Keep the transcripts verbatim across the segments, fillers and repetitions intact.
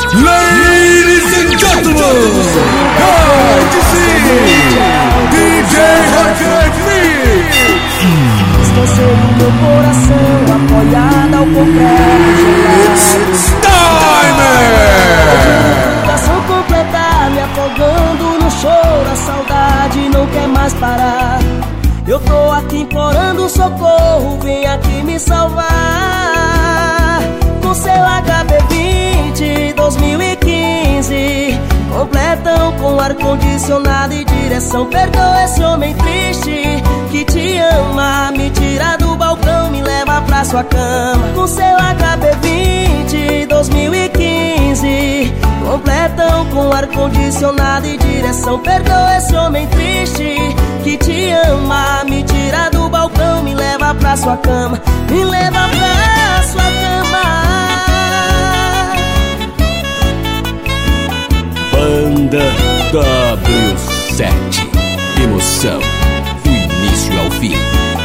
Ladies and gentlemen, come to see D J Rocket Mix. Esqueceu o meu coração apoiado ao concreto. It's time! Coração completa, me afogando no choro. A saudade não quer mais parar. Eu tô aqui implorando socorro, vem aqui me salvar. Com seu H B vinte dois mil e quinze, completão com ar-condicionado e direção. Perdoa esse homem triste que te ama, me tira do balcão, me leva pra sua cama. Com seu H B vinte dois mil e quinze, completão com ar-condicionado e direção. Perdoa esse homem triste que te ama, me tira do balcão, me leva pra sua cama, me leva pra sua cama. Banda W sete, emoção do início ao fim.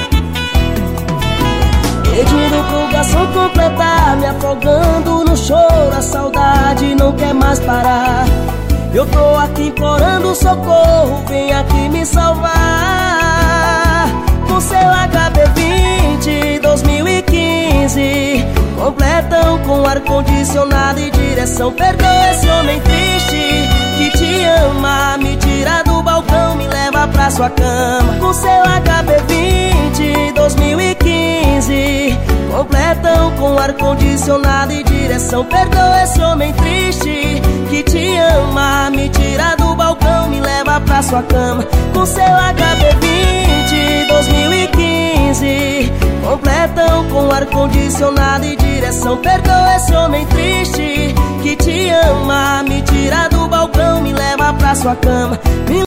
Pedindo pro garçom completar, me afogando no choro. A saudade não quer mais parar. Eu tô aqui implorando socorro, vem aqui me salvar. Com seu H B vinte dois mil e quinze, completão com ar-condicionado e direção. Perdoa esse homem triste que te ama, me tira do balcão, me leva pra sua cama. Com seu H B vinte dois mil e quinze, completão com ar-condicionado e direção. Perdoa esse homem triste que te ama, me tira do balcão, me leva pra sua cama. Com seu H B vinte dois mil e quinze, completão com ar-condicionado e direção. Perdoa esse homem triste que te ama, me tira do balcão, me leva pra sua cama. Me